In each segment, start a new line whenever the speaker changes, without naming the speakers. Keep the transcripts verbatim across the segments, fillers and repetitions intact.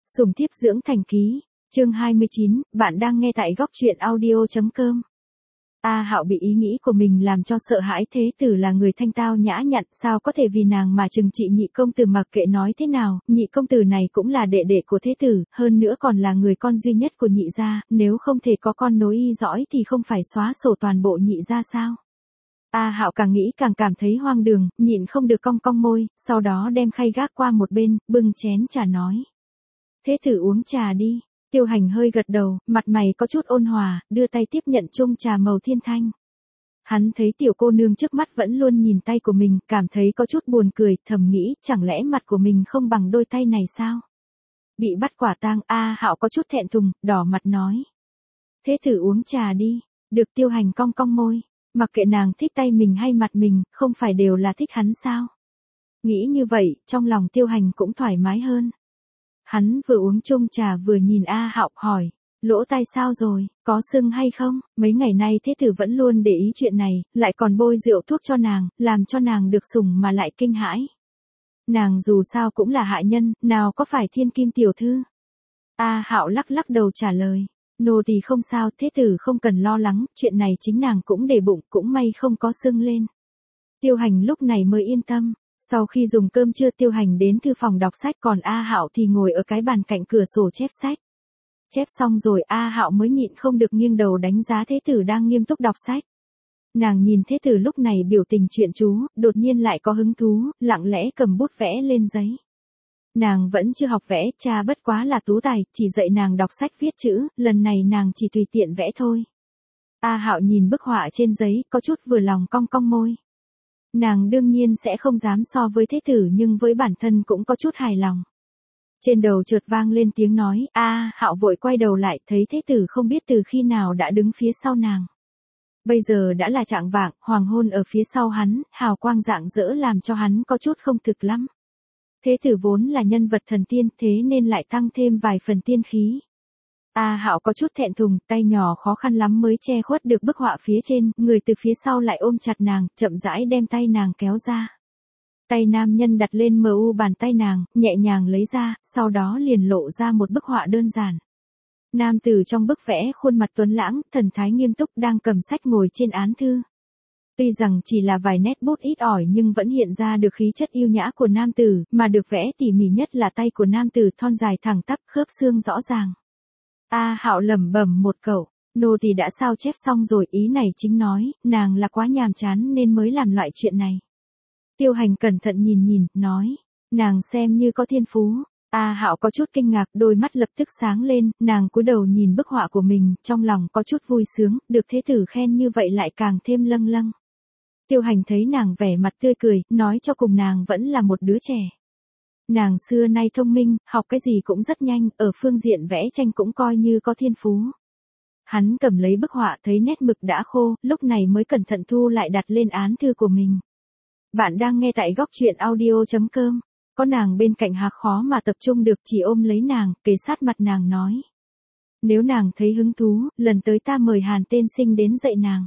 Sủng thiếp dưỡng thành ký, chương hai mươi chín, bạn đang nghe tại góc truyện audio chấm com. A Hạo bị ý nghĩ của mình làm cho sợ hãi, thế tử là người thanh tao nhã nhặn, sao có thể vì nàng mà trừng trị nhị công tử. Mặc kệ nói thế nào, nhị công tử này cũng là đệ đệ của thế tử, hơn nữa còn là người con duy nhất của nhị gia, nếu không thể có con nối y dõi thì không phải xóa sổ toàn bộ nhị gia sao? A Hạo càng nghĩ càng cảm thấy hoang đường, nhịn không được cong cong môi, sau đó đem khay gác qua một bên, bưng chén trà nói: "Thế tử uống trà đi." Tiêu Hành hơi gật đầu, mặt mày có chút ôn hòa, đưa tay tiếp nhận chung trà màu thiên thanh. Hắn thấy tiểu cô nương trước mắt vẫn luôn nhìn tay của mình, cảm thấy có chút buồn cười, thầm nghĩ, chẳng lẽ mặt của mình không bằng đôi tay này sao? Bị bắt quả tang, A Hạo có chút thẹn thùng, đỏ mặt nói: "Thế tử uống trà đi." Được. Tiêu Hành cong cong môi, mặc kệ nàng thích tay mình hay mặt mình, không phải đều là thích hắn sao? Nghĩ như vậy, trong lòng Tiêu Hành cũng thoải mái hơn. Hắn vừa uống chung trà vừa nhìn A Hạo hỏi: "Lỗ tai sao rồi, có sưng hay không?" Mấy ngày nay thế tử vẫn luôn để ý chuyện này, lại còn bôi rượu thuốc cho nàng, làm cho nàng được sủng mà lại kinh hãi. Nàng dù sao cũng là hạ nhân, nào có phải thiên kim tiểu thư. A Hạo lắc lắc đầu trả lời: "Nô tỳ không sao, thế tử không cần lo lắng, chuyện này chính nàng cũng để bụng, cũng may không có sưng lên." Tiêu Hành lúc này mới yên tâm. Sau khi dùng cơm trưa, Tiêu Hành đến thư phòng đọc sách, còn A Hạo thì ngồi ở cái bàn cạnh cửa sổ chép sách. Chép xong rồi, A Hạo mới nhịn không được nghiêng đầu đánh giá thế tử đang nghiêm túc đọc sách. Nàng nhìn thế tử lúc này biểu tình chuyên chú, đột nhiên lại có hứng thú, lặng lẽ cầm bút vẽ lên giấy. Nàng vẫn chưa học vẽ, cha bất quá là tú tài, chỉ dạy nàng đọc sách viết chữ, lần này nàng chỉ tùy tiện vẽ thôi. A Hạo nhìn bức họa trên giấy, có chút vừa lòng, cong cong môi. Nàng đương nhiên sẽ không dám so với thế tử, nhưng với bản thân cũng có chút hài lòng. Trên đầu chợt vang lên tiếng nói: "A." Hạo vội quay đầu lại, thấy thế tử không biết từ khi nào đã đứng phía sau nàng. Bây giờ đã là chạng vạng, hoàng hôn ở phía sau hắn, hào quang rạng rỡ làm cho hắn có chút không thực lắm. Thế tử vốn là nhân vật thần tiên, thế nên lại tăng thêm vài phần tiên khí. A Hạo có chút thẹn thùng, tay nhỏ khó khăn lắm mới che khuất được bức họa phía trên, người từ phía sau lại ôm chặt nàng, chậm rãi đem tay nàng kéo ra. Tay nam nhân đặt lên mờ u bàn tay nàng, nhẹ nhàng lấy ra, sau đó liền lộ ra một bức họa đơn giản. Nam tử trong bức vẽ khuôn mặt tuấn lãng, thần thái nghiêm túc, đang cầm sách ngồi trên án thư. Tuy rằng chỉ là vài nét bút ít ỏi nhưng vẫn hiện ra được khí chất yêu nhã của nam tử, mà được vẽ tỉ mỉ nhất là tay của nam tử, thon dài thẳng tắp, khớp xương rõ ràng. A Hạo lẩm bẩm một câu: "Nô tỳ đã sao chép xong rồi." Ý này chính nói, nàng là quá nhàm chán nên mới làm loại chuyện này. Tiêu Hành cẩn thận nhìn nhìn, nói: "Nàng xem như có thiên phú." A Hạo có chút kinh ngạc, đôi mắt lập tức sáng lên, nàng cúi đầu nhìn bức họa của mình, trong lòng có chút vui sướng, được thế tử khen như vậy lại càng thêm lâng lâng. Tiêu Hành thấy nàng vẻ mặt tươi cười, nói cho cùng nàng vẫn là một đứa trẻ. Nàng xưa nay thông minh, học cái gì cũng rất nhanh, ở phương diện vẽ tranh cũng coi như có thiên phú. Hắn cầm lấy bức họa, thấy nét mực đã khô, lúc này mới cẩn thận thu lại đặt lên án thư của mình. Bạn đang nghe tại góc truyện audio chấm com. Có nàng bên cạnh hạc khó mà tập trung được, chỉ ôm lấy nàng, kề sát mặt nàng nói: "Nếu nàng thấy hứng thú, lần tới ta mời Hàn tiên sinh đến dạy nàng."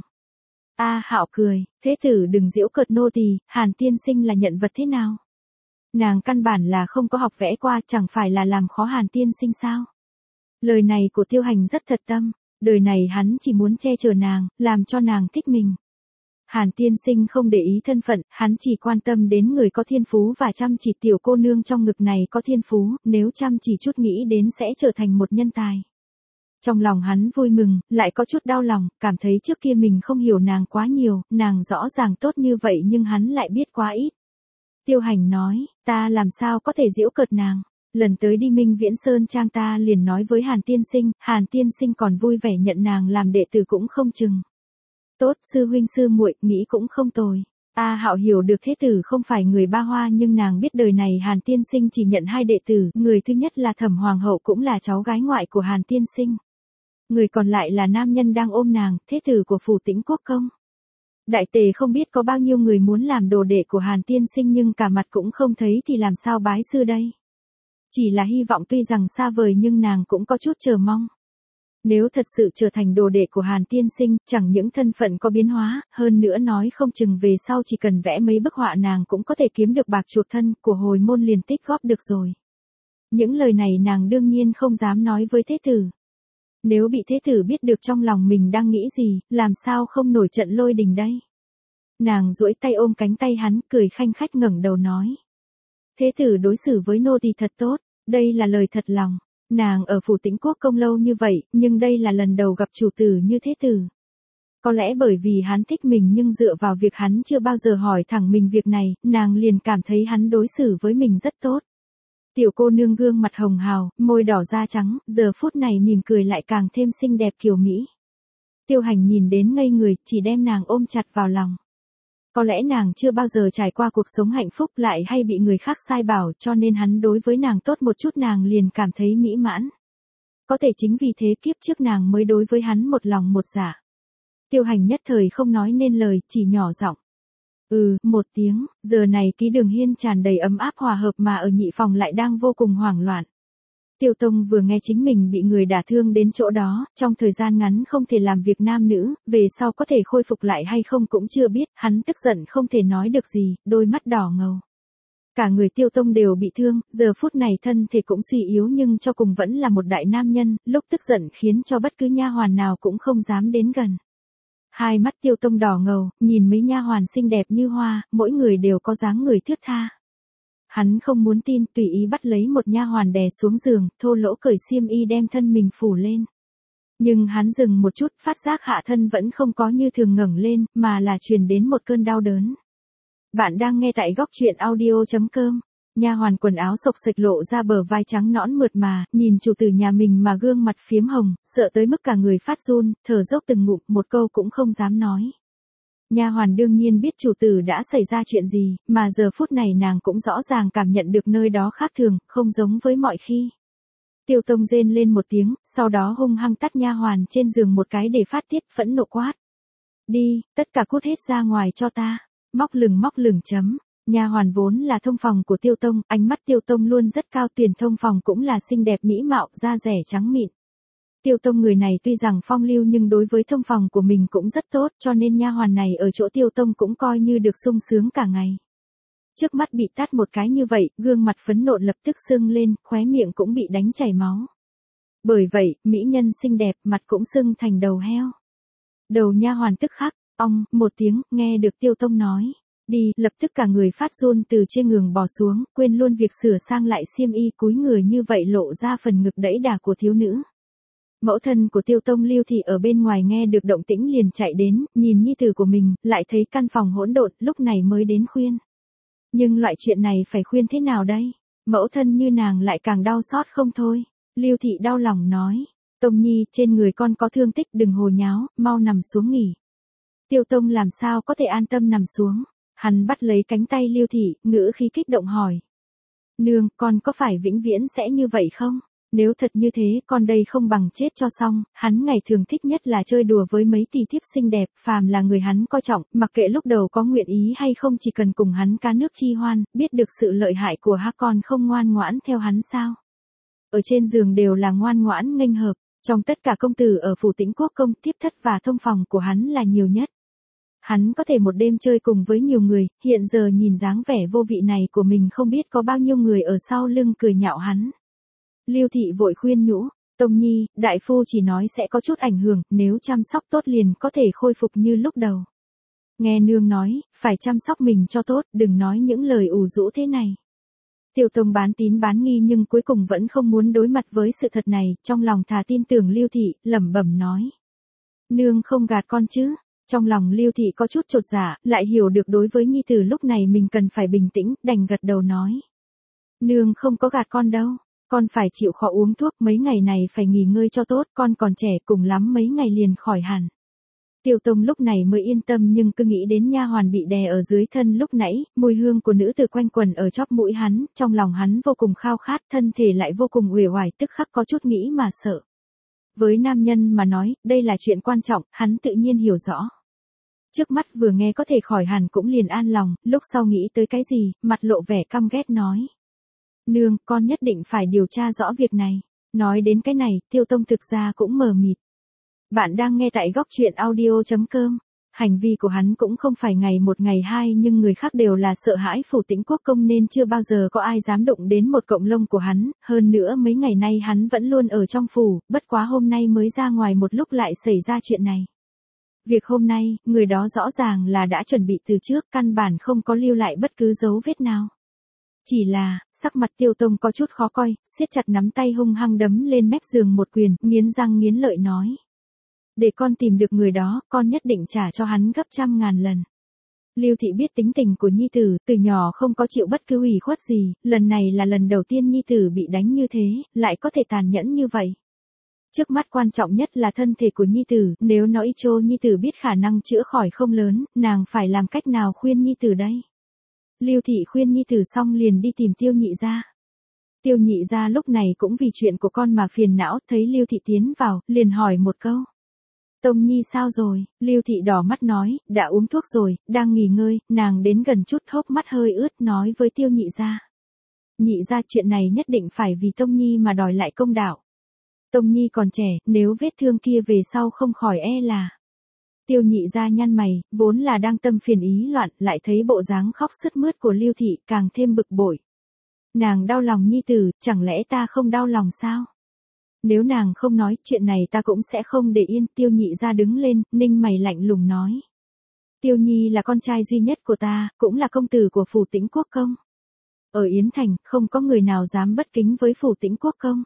A Hạo cười: "Thế tử đừng giễu cợt nô tỳ, Hàn tiên sinh là nhận vật thế nào? Nàng căn bản là không có học vẽ qua, chẳng phải là làm khó Hàn tiên sinh sao?" Lời này của Tiêu Hành rất thật tâm, đời này hắn chỉ muốn che chở nàng, làm cho nàng thích mình. Hàn tiên sinh không để ý thân phận, hắn chỉ quan tâm đến người có thiên phú và chăm chỉ. Tiểu cô nương trong ngực này có thiên phú, nếu chăm chỉ chút nghĩ đến sẽ trở thành một nhân tài. Trong lòng hắn vui mừng, lại có chút đau lòng, cảm thấy trước kia mình không hiểu nàng quá nhiều, nàng rõ ràng tốt như vậy nhưng hắn lại biết quá ít. Tiêu Hành nói: "Ta làm sao có thể giễu cợt nàng, lần tới đi Minh Viễn Sơn Trang ta liền nói với Hàn tiên sinh, Hàn tiên sinh còn vui vẻ nhận nàng làm đệ tử cũng không chừng." "Tốt, sư huynh sư muội, nghĩ cũng không tồi." A Hạo hiểu được thế tử không phải người ba hoa, nhưng nàng biết đời này Hàn tiên sinh chỉ nhận hai đệ tử, người thứ nhất là Thẩm hoàng hậu, cũng là cháu gái ngoại của Hàn tiên sinh. Người còn lại là nam nhân đang ôm nàng, thế tử của phủ Tĩnh Quốc công. Đại tề không biết có bao nhiêu người muốn làm đồ đệ của Hàn tiên sinh nhưng cả mặt cũng không thấy thì làm sao bái sư đây. Chỉ là hy vọng tuy rằng xa vời nhưng nàng cũng có chút chờ mong. Nếu thật sự trở thành đồ đệ của Hàn tiên sinh, chẳng những thân phận có biến hóa, hơn nữa nói không chừng về sau chỉ cần vẽ mấy bức họa nàng cũng có thể kiếm được bạc chuộc thân, của hồi môn liền tích góp được rồi. Những lời này nàng đương nhiên không dám nói với thế tử. Nếu bị thế tử biết được trong lòng mình đang nghĩ gì, làm sao không nổi trận lôi đình đây. Nàng duỗi tay ôm cánh tay hắn, cười khanh khách ngẩng đầu nói. Thế tử đối xử với nô tỳ thật tốt, đây là lời thật lòng. Nàng ở phủ Tĩnh Quốc công lâu như vậy, nhưng đây là lần đầu gặp chủ tử như thế tử. Có lẽ bởi vì hắn thích mình nhưng dựa vào việc hắn chưa bao giờ hỏi thẳng mình việc này, nàng liền cảm thấy hắn đối xử với mình rất tốt. Tiểu cô nương gương mặt hồng hào, môi đỏ da trắng, giờ phút này mỉm cười lại càng thêm xinh đẹp kiều mỹ. Tiêu Hành nhìn đến ngây người, chỉ đem nàng ôm chặt vào lòng. Có lẽ nàng chưa bao giờ trải qua cuộc sống hạnh phúc lại hay bị người khác sai bảo cho nên hắn đối với nàng tốt một chút nàng liền cảm thấy mỹ mãn. Có thể chính vì thế kiếp trước nàng mới đối với hắn một lòng một dạ. Tiêu Hành nhất thời không nói nên lời, chỉ nhỏ giọng. Ừ, một tiếng, giờ này ký Đường Hiên tràn đầy ấm áp hòa hợp mà ở nhị phòng lại đang vô cùng hoảng loạn. Tiêu Tông vừa nghe chính mình bị người đả thương đến chỗ đó, trong thời gian ngắn không thể làm việc nam nữ, về sau có thể khôi phục lại hay không cũng chưa biết, hắn tức giận không thể nói được gì, đôi mắt đỏ ngầu. Cả người Tiêu Tông đều bị thương, giờ phút này thân thể cũng suy yếu nhưng cho cùng vẫn là một đại nam nhân, lúc tức giận khiến cho bất cứ nha hoàn nào cũng không dám đến gần. Hai mắt Tiêu Tông đỏ ngầu, nhìn mấy nha hoàn xinh đẹp như hoa, mỗi người đều có dáng người thướt tha. Hắn không muốn tin, tùy ý bắt lấy một nha hoàn đè xuống giường, thô lỗ cởi xiêm y đem thân mình phủ lên. Nhưng hắn dừng một chút, phát giác hạ thân vẫn không có như thường ngẩng lên, mà là truyền đến một cơn đau đớn. Bạn đang nghe tại góc truyện audio chấm com. Nha hoàn quần áo xộc xệch lộ ra bờ vai trắng nõn mượt mà, nhìn chủ tử nhà mình mà gương mặt phiếm hồng, sợ tới mức cả người phát run, thở dốc từng ngụm, một câu cũng không dám nói. Nha hoàn đương nhiên biết chủ tử đã xảy ra chuyện gì, mà giờ phút này nàng cũng rõ ràng cảm nhận được nơi đó khác thường, không giống với mọi khi. Tiêu Tông rên lên một tiếng, sau đó hung hăng tát nha hoàn trên giường một cái để phát tiết, phẫn nộ quát. Đi, tất cả cút hết ra ngoài cho ta. Móc lửng móc lửng chấm. Nha hoàn vốn là thông phòng của Tiêu Tông, ánh mắt Tiêu Tông luôn rất cao, tuyển thông phòng cũng là xinh đẹp mỹ mạo, da rẻ trắng mịn. Tiêu Tông người này tuy rằng phong lưu nhưng đối với thông phòng của mình cũng rất tốt, cho nên nha hoàn này ở chỗ Tiêu Tông cũng coi như được sung sướng cả ngày. Trước mắt bị tát một cái như vậy, gương mặt phấn nộ lập tức sưng lên, khóe miệng cũng bị đánh chảy máu. Bởi vậy, mỹ nhân xinh đẹp, mặt cũng sưng thành đầu heo. Đầu nha hoàn tức khắc, ong, một tiếng, nghe được Tiêu Tông nói. Đi, lập tức cả người phát run từ trên giường bò xuống, quên luôn việc sửa sang lại xiêm y, cúi người như vậy lộ ra phần ngực đẫy đà của thiếu nữ. Mẫu thân của Tiêu Tông Lưu Thị ở bên ngoài nghe được động tĩnh liền chạy đến, nhìn nhi tử của mình, lại thấy căn phòng hỗn độn, lúc này mới đến khuyên. Nhưng loại chuyện này phải khuyên thế nào đây? Mẫu thân như nàng lại càng đau xót không thôi. Lưu Thị đau lòng nói, Tông Nhi, trên người con có thương tích, đừng hồ nháo, mau nằm xuống nghỉ. Tiêu Tông làm sao có thể an tâm nằm xuống. Hắn bắt lấy cánh tay Lưu Thị, ngữ khí kích động hỏi. Nương, con có phải vĩnh viễn sẽ như vậy không? Nếu thật như thế, con đây không bằng chết cho xong. Hắn ngày thường thích nhất là chơi đùa với mấy tỷ thiếp xinh đẹp, phàm là người hắn coi trọng, mặc kệ lúc đầu có nguyện ý hay không, chỉ cần cùng hắn cá nước chi hoan, biết được sự lợi hại của ha con không ngoan ngoãn theo hắn sao? Ở trên giường đều là ngoan ngoãn nghênh hợp, trong tất cả công tử ở phủ Tĩnh Quốc công, tiếp thất và thông phòng của hắn là nhiều nhất. Hắn có thể một đêm chơi cùng với nhiều người, hiện giờ nhìn dáng vẻ vô vị này của mình không biết có bao nhiêu người ở sau lưng cười nhạo hắn. Lưu Thị vội khuyên nhủ, Tông Nhi, đại phu chỉ nói sẽ có chút ảnh hưởng, nếu chăm sóc tốt liền có thể khôi phục như lúc đầu. Nghe nương nói, phải chăm sóc mình cho tốt, đừng nói những lời ủ rũ thế này. Tiêu Tông bán tín bán nghi nhưng cuối cùng vẫn không muốn đối mặt với sự thật này, trong lòng thà tin tưởng Lưu Thị, lẩm bẩm nói. Nương không gạt con chứ. Trong lòng Lưu Thị có chút chột dạ, lại hiểu được đối với nhi tử lúc này mình cần phải bình tĩnh, đành gật đầu nói. Nương không có gạt con đâu, con phải chịu khó uống thuốc, mấy ngày này phải nghỉ ngơi cho tốt, con còn trẻ, cùng lắm mấy ngày liền khỏi hẳn. Tiêu Tông lúc này mới yên tâm nhưng cứ nghĩ đến nha hoàn bị đè ở dưới thân lúc nãy, mùi hương của nữ tử quanh quẩn ở chóp mũi hắn, trong lòng hắn vô cùng khao khát, thân thể lại vô cùng uể oải, tức khắc có chút nghĩ mà sợ. Với nam nhân mà nói, đây là chuyện quan trọng, hắn tự nhiên hiểu rõ. Trước mắt vừa nghe có thể khỏi hẳn cũng liền an lòng, lúc sau nghĩ tới cái gì, mặt lộ vẻ căm ghét nói. Nương, con nhất định phải điều tra rõ việc này. Nói đến cái này, Tiêu Tông thực ra cũng mờ mịt. Bạn đang nghe tại góc truyện audio chấm com. Hành vi của hắn cũng không phải ngày một ngày hai nhưng người khác đều là sợ hãi Phủ Tĩnh Quốc công nên chưa bao giờ có ai dám đụng đến một cọng lông của hắn, hơn nữa mấy ngày nay hắn vẫn luôn ở trong phủ, bất quá hôm nay mới ra ngoài một lúc lại xảy ra chuyện này. Việc hôm nay, người đó rõ ràng là đã chuẩn bị từ trước, căn bản không có lưu lại bất cứ dấu vết nào. Chỉ là, sắc mặt Tiêu Tông có chút khó coi, siết chặt nắm tay hung hăng đấm lên mép giường một quyền, nghiến răng nghiến lợi nói. Để con tìm được người đó, con nhất định trả cho hắn gấp trăm ngàn lần. Lưu Thị biết tính tình của nhi tử, từ nhỏ không có chịu bất cứ ủy khuất gì, lần này là lần đầu tiên nhi tử bị đánh như thế, lại có thể tàn nhẫn như vậy. Trước mắt quan trọng nhất là thân thể của nhi tử, nếu nói cho nhi tử biết khả năng chữa khỏi không lớn, nàng phải làm cách nào khuyên nhi tử đây? Lưu Thị khuyên nhi tử xong liền đi tìm Tiêu Nhị gia. Tiêu Nhị gia lúc này cũng vì chuyện của con mà phiền não, thấy Lưu Thị tiến vào, liền hỏi một câu. Tông Nhi sao rồi? Lưu Thị đỏ mắt nói, đã uống thuốc rồi, đang nghỉ ngơi, nàng đến gần chút hốc mắt hơi ướt nói với Tiêu Nhị gia. Nhị gia chuyện này nhất định phải vì Tông Nhi mà đòi lại công đạo. Tông Nhi còn trẻ, nếu vết thương kia về sau không khỏi e là. Tiêu Nhị gia nhăn mày, vốn là đang tâm phiền ý loạn, lại thấy bộ dáng khóc sướt mướt của Lưu Thị càng thêm bực bội. Nàng đau lòng nhi tử, chẳng lẽ ta không đau lòng sao? Nếu nàng không nói, chuyện này ta cũng sẽ không để yên. Tiêu Nhị gia đứng lên, ninh mày lạnh lùng nói. Tiêu Nhi là con trai duy nhất của ta, cũng là công tử của Phủ Tĩnh Quốc công. Ở Yến Thành, không có người nào dám bất kính với Phủ Tĩnh Quốc công.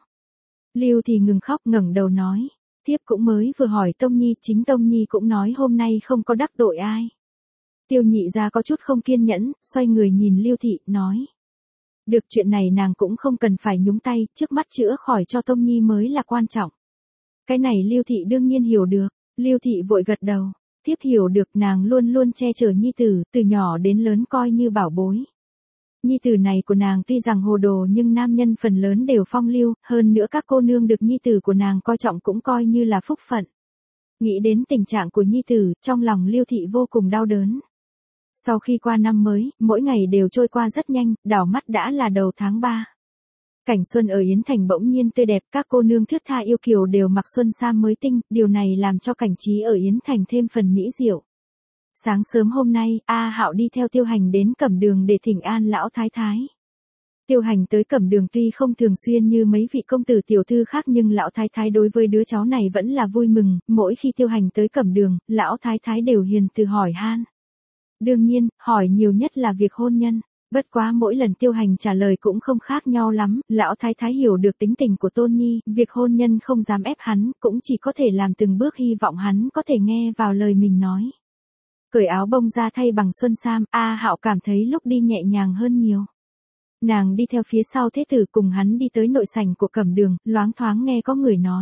Lưu thì ngừng khóc ngẩng đầu nói. Tiếp cũng mới vừa hỏi Tông Nhi, chính Tông Nhi cũng nói hôm nay không có đắc tội ai. Tiêu Nhị gia có chút không kiên nhẫn, xoay người nhìn Lưu Thị, nói. Được, chuyện này nàng cũng không cần phải nhúng tay, trước mắt chữa khỏi cho Tông Nhi mới là quan trọng. Cái này Lưu Thị đương nhiên hiểu được, Lưu Thị vội gật đầu, tiếp hiểu được nàng luôn luôn che chở nhi tử, từ nhỏ đến lớn coi như bảo bối. Nhi tử này của nàng tuy rằng hồ đồ nhưng nam nhân phần lớn đều phong lưu, hơn nữa các cô nương được nhi tử của nàng coi trọng cũng coi như là phúc phận. Nghĩ đến tình trạng của nhi tử, trong lòng Lưu Thị vô cùng đau đớn. Sau khi qua năm mới, mỗi ngày đều trôi qua rất nhanh, đảo mắt đã là đầu tháng ba. Cảnh xuân ở Yến Thành bỗng nhiên tươi đẹp, các cô nương thướt tha yêu kiều đều mặc xuân sam mới tinh, điều này làm cho cảnh trí ở Yến Thành thêm phần mỹ diệu. Sáng sớm hôm nay, A Hạo đi theo Tiêu Hành đến Cẩm Đường để thỉnh an lão thái thái. Tiêu Hành tới Cẩm Đường tuy không thường xuyên như mấy vị công tử tiểu thư khác nhưng lão thái thái đối với đứa cháu này vẫn là vui mừng, mỗi khi Tiêu Hành tới Cẩm Đường, lão thái thái đều hiền từ hỏi han. Đương nhiên, hỏi nhiều nhất là việc hôn nhân. Bất quá mỗi lần Tiêu Hành trả lời cũng không khác nhau lắm, lão thái thái hiểu được tính tình của Tôn Nhi, việc hôn nhân không dám ép hắn, cũng chỉ có thể làm từng bước hy vọng hắn có thể nghe vào lời mình nói. Cởi áo bông ra thay bằng xuân sam, A Hạo cảm thấy lúc đi nhẹ nhàng hơn nhiều. Nàng đi theo phía sau thế tử cùng hắn đi tới nội sảnh của Cẩm Đường, loáng thoáng nghe có người nói.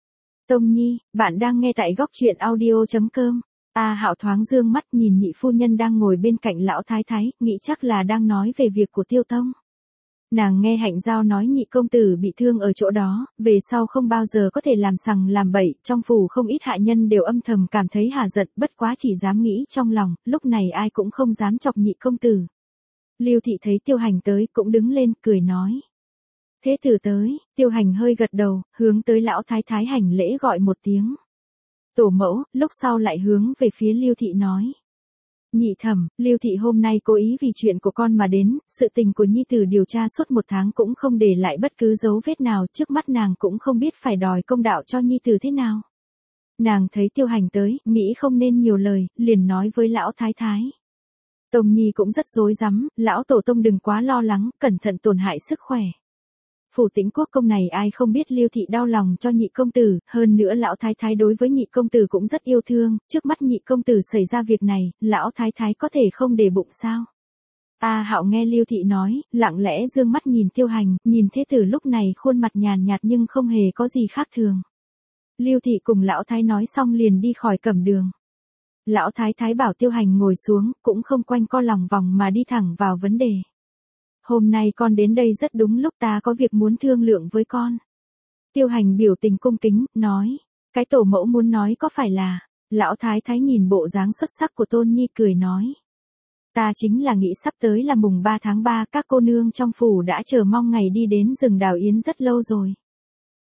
Tông Nhi, bạn đang nghe tại góc truyện audio chấm com. A Hạo thoáng dương mắt nhìn nhị phu nhân đang ngồi bên cạnh lão thái thái, nghĩ chắc là đang nói về việc của Tiêu Tông. Nàng nghe Hạnh Giao nói nhị công tử bị thương ở chỗ đó, về sau không bao giờ có thể làm sằng làm bậy, trong phủ không ít hạ nhân đều âm thầm cảm thấy hả giận, bất quá chỉ dám nghĩ trong lòng, lúc này ai cũng không dám chọc nhị công tử. Lưu Thị thấy Tiêu Hành tới, cũng đứng lên, cười nói. Thế tử tới, Tiêu Hành hơi gật đầu, hướng tới lão thái thái hành lễ gọi một tiếng. Tổ mẫu, lúc sau lại hướng về phía Lưu Thị nói. Nhị thẩm, Lưu Thị hôm nay cố ý vì chuyện của con mà đến, sự tình của nhi tử điều tra suốt một tháng cũng không để lại bất cứ dấu vết nào, trước mắt nàng cũng không biết phải đòi công đạo cho nhi tử thế nào. Nàng thấy Tiêu Hành tới, nghĩ không nên nhiều lời, liền nói với lão thái thái. Tông Nhi cũng rất rối rắm, lão tổ tông đừng quá lo lắng, cẩn thận tổn hại sức khỏe. Phủ Tĩnh Quốc công này ai không biết Lưu Thị đau lòng cho nhị công tử, hơn nữa lão thái thái đối với nhị công tử cũng rất yêu thương, trước mắt nhị công tử xảy ra việc này, lão thái thái có thể không để bụng sao? A Hạo nghe Lưu Thị nói, lặng lẽ dương mắt nhìn Tiêu Hành, nhìn thế tử lúc này khuôn mặt nhàn nhạt nhưng không hề có gì khác thường. Lưu Thị cùng lão thái nói xong liền đi khỏi Cẩm Đường. Lão thái thái bảo Tiêu Hành ngồi xuống, cũng không quanh co lòng vòng mà đi thẳng vào vấn đề. Hôm nay con đến đây rất đúng lúc, ta có việc muốn thương lượng với con. Tiêu Hành biểu tình cung kính, nói. Cái tổ mẫu muốn nói có phải là. Lão thái thái nhìn bộ dáng xuất sắc của Tôn Nhi cười nói. Ta chính là nghĩ sắp tới là mùng ba tháng ba, các cô nương trong phủ đã chờ mong ngày đi đến rừng Đào Yến rất lâu rồi.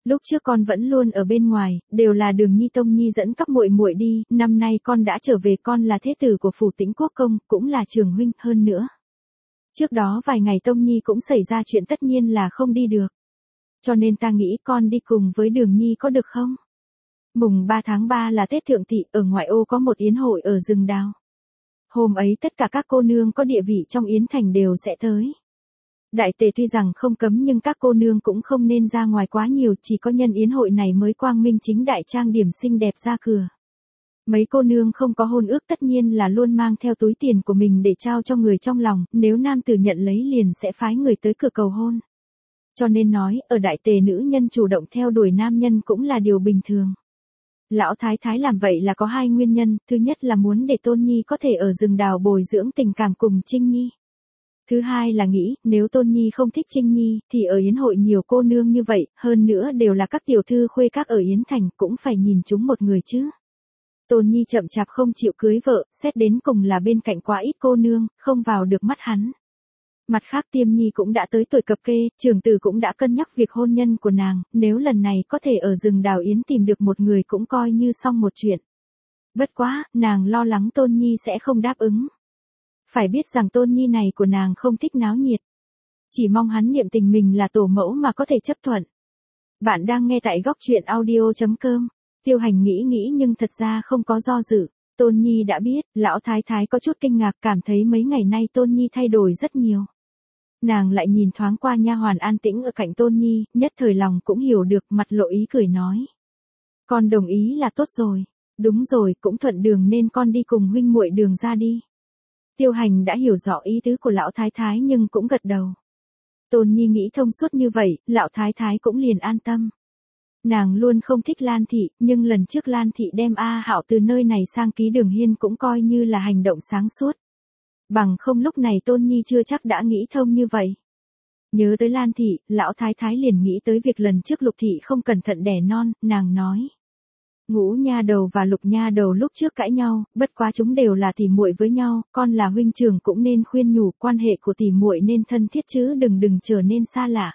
Lúc trước con vẫn luôn ở bên ngoài, đều là Đường Nhi Tông Nhi dẫn các muội muội đi, năm nay con đã trở về, con là thế tử của phủ Tĩnh Quốc công, cũng là trưởng huynh, hơn nữa. Trước đó vài ngày Tông Nhi cũng xảy ra chuyện, tất nhiên là không đi được. Cho nên ta nghĩ con đi cùng với Đường Nhi có được không? Mùng ba tháng ba là Tết Thượng Tỵ, ở ngoại ô có một yến hội ở rừng đào. Hôm ấy tất cả các cô nương có địa vị trong yến thành đều sẽ tới. Đại tề tuy rằng không cấm nhưng các cô nương cũng không nên ra ngoài quá nhiều, chỉ có nhân yến hội này mới quang minh chính đại trang điểm xinh đẹp ra cửa. Mấy cô nương không có hôn ước tất nhiên là luôn mang theo túi tiền của mình để trao cho người trong lòng, nếu nam tử nhận lấy liền sẽ phái người tới cửa cầu hôn. Cho nên nói, ở đại tề nữ nhân chủ động theo đuổi nam nhân cũng là điều bình thường. Lão thái thái làm vậy là có hai nguyên nhân, thứ nhất là muốn để Tôn Nhi có thể ở rừng đào bồi dưỡng tình cảm cùng Trinh Nhi. Thứ hai là nghĩ, nếu Tôn Nhi không thích Trinh Nhi, thì ở yến hội nhiều cô nương như vậy, hơn nữa đều là các tiểu thư khuê các ở Yến Thành, cũng phải nhìn chúng một người chứ. Tôn Nhi chậm chạp không chịu cưới vợ, xét đến cùng là bên cạnh quá ít cô nương, không vào được mắt hắn. Mặt khác Tiêm Nhi cũng đã tới tuổi cập kê, trưởng tử cũng đã cân nhắc việc hôn nhân của nàng, nếu lần này có thể ở rừng đào yến tìm được một người cũng coi như xong một chuyện. Bất quá, nàng lo lắng Tôn Nhi sẽ không đáp ứng. Phải biết rằng Tôn Nhi này của nàng không thích náo nhiệt. Chỉ mong hắn niệm tình mình là tổ mẫu mà có thể chấp thuận. Bạn đang nghe tại góc truyện audio chấm com. Tiêu Hành nghĩ nghĩ nhưng thật ra không có do dự. Tôn Nhi đã biết, lão thái thái có chút kinh ngạc, cảm thấy mấy ngày nay Tôn Nhi thay đổi rất nhiều. Nàng lại nhìn thoáng qua nha hoàn an tĩnh ở cạnh Tôn Nhi, nhất thời lòng cũng hiểu được, mặt lộ ý cười nói. Con đồng ý là tốt rồi. Đúng rồi, cũng thuận đường nên con đi cùng huynh muội Đường ra đi. Tiêu Hành đã hiểu rõ ý tứ của lão thái thái nhưng cũng gật đầu. Tôn Nhi nghĩ thông suốt như vậy, lão thái thái cũng liền an tâm. Nàng luôn không thích Lan Thị, nhưng lần trước Lan Thị đem A Hạo từ nơi này sang ký Đường Hiên cũng coi như là hành động sáng suốt. Bằng không lúc này Tôn Nhi chưa chắc đã nghĩ thông như vậy. Nhớ tới Lan Thị, lão thái thái liền nghĩ tới việc lần trước Lục Thị không cẩn thận đẻ non, nàng nói. Ngũ nha đầu và Lục nha đầu lúc trước cãi nhau, bất quá chúng đều là tỉ muội với nhau, con là huynh trưởng cũng nên khuyên nhủ, quan hệ của tỉ muội nên thân thiết chứ đừng đừng trở nên xa lạ.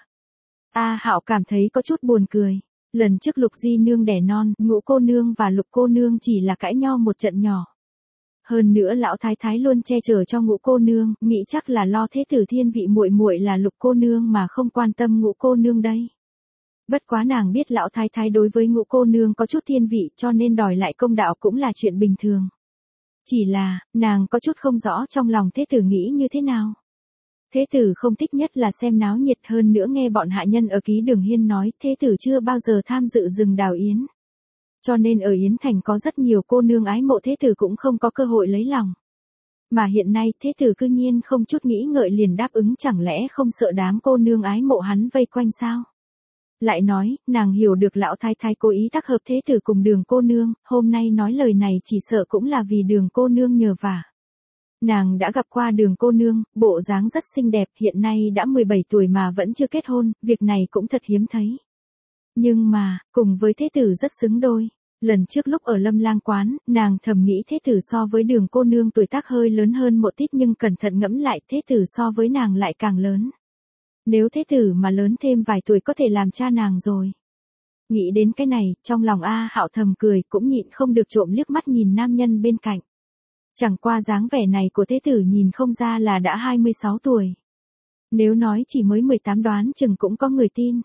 A Hạo cảm thấy có chút buồn cười. Lần trước Lục di nương đẻ non, Ngũ cô nương và Lục cô nương chỉ là cãi nhau một trận nhỏ. Hơn nữa lão thái thái luôn che chở cho Ngũ cô nương, nghĩ chắc là lo thế tử thiên vị muội muội là Lục cô nương mà không quan tâm Ngũ cô nương đây. Bất quá nàng biết lão thái thái đối với Ngũ cô nương có chút thiên vị, cho nên đòi lại công đạo cũng là chuyện bình thường. Chỉ là, nàng có chút không rõ trong lòng thế tử nghĩ như thế nào. Thế tử không thích nhất là xem náo nhiệt, hơn nữa nghe bọn hạ nhân ở ký Đường Hiên nói, thế tử chưa bao giờ tham dự rừng đào yến. Cho nên ở Yến Thành có rất nhiều cô nương ái mộ thế tử cũng không có cơ hội lấy lòng. Mà hiện nay thế tử cư nhiên không chút nghĩ ngợi liền đáp ứng, chẳng lẽ không sợ đám cô nương ái mộ hắn vây quanh sao? Lại nói, nàng hiểu được lão thái thái cố ý tác hợp thế tử cùng Đường cô nương, hôm nay nói lời này chỉ sợ cũng là vì Đường cô nương nhờ vả. Nàng đã gặp qua Đường cô nương, bộ dáng rất xinh đẹp, hiện nay đã mười bảy tuổi mà vẫn chưa kết hôn, việc này cũng thật hiếm thấy. Nhưng mà, cùng với thế tử rất xứng đôi. Lần trước lúc ở Lâm Lang quán, nàng thầm nghĩ thế tử so với Đường cô nương tuổi tác hơi lớn hơn một ít, nhưng cẩn thận ngẫm lại thế tử so với nàng lại càng lớn. Nếu thế tử mà lớn thêm vài tuổi có thể làm cha nàng rồi. Nghĩ đến cái này, trong lòng A Hạo thầm cười, cũng nhịn không được trộm liếc mắt nhìn nam nhân bên cạnh. Chẳng qua dáng vẻ này của thế tử nhìn không ra là đã hai mươi sáu tuổi. Nếu nói chỉ mới mười tám đoán chừng cũng có người tin.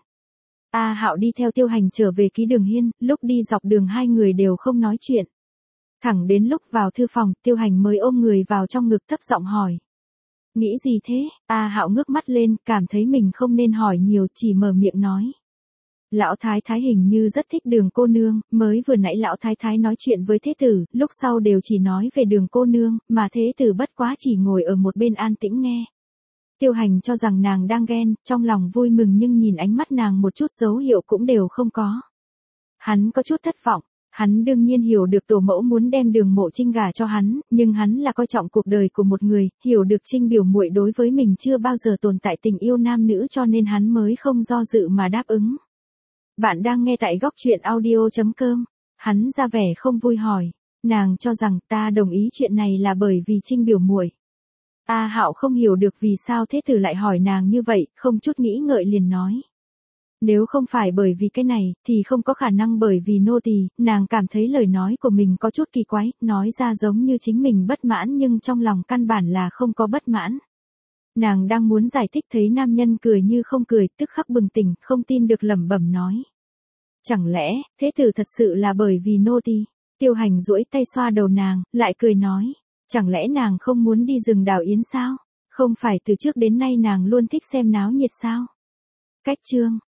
A Hạo đi theo Tiêu Hành trở về ký Đường Hiên, lúc đi dọc đường hai người đều không nói chuyện. Thẳng đến lúc vào thư phòng, Tiêu Hành mới ôm người vào trong ngực thấp giọng hỏi. Nghĩ gì thế? A Hạo ngước mắt lên, cảm thấy mình không nên hỏi nhiều, chỉ mở miệng nói. Lão thái thái hình như rất thích Đường cô nương, mới vừa nãy lão thái thái nói chuyện với thế tử, lúc sau đều chỉ nói về Đường cô nương, mà thế tử bất quá chỉ ngồi ở một bên an tĩnh nghe. Tiêu Hành cho rằng nàng đang ghen, trong lòng vui mừng nhưng nhìn ánh mắt nàng một chút dấu hiệu cũng đều không có. Hắn có chút thất vọng, hắn đương nhiên hiểu được tổ mẫu muốn đem Đường Mộ Trinh gả cho hắn, nhưng hắn là coi trọng cuộc đời của một người, hiểu được Trinh biểu muội đối với mình chưa bao giờ tồn tại tình yêu nam nữ, cho nên hắn mới không do dự mà đáp ứng. Bạn đang nghe tại góc truyện audio chấm com. Hắn ra vẻ không vui hỏi, nàng cho rằng ta đồng ý chuyện này là bởi vì Trinh biểu muội. A Hạo không hiểu được vì sao thế tử lại hỏi nàng như vậy, không chút nghĩ ngợi liền nói. Nếu không phải bởi vì cái này, thì không có khả năng bởi vì nô tỳ. Nàng cảm thấy lời nói của mình có chút kỳ quái, nói ra giống như chính mình bất mãn nhưng trong lòng căn bản là không có bất mãn. Nàng đang muốn giải thích thấy nam nhân cười như không cười, tức khắc bừng tỉnh, không tin được lẩm bẩm nói. Chẳng lẽ, thế tử thật sự là bởi vì nô tỳ? Tiêu Hành duỗi tay xoa đầu nàng, lại cười nói. Chẳng lẽ nàng không muốn đi rừng đào yến sao? Không phải từ trước đến nay nàng luôn thích xem náo nhiệt sao? Cách chương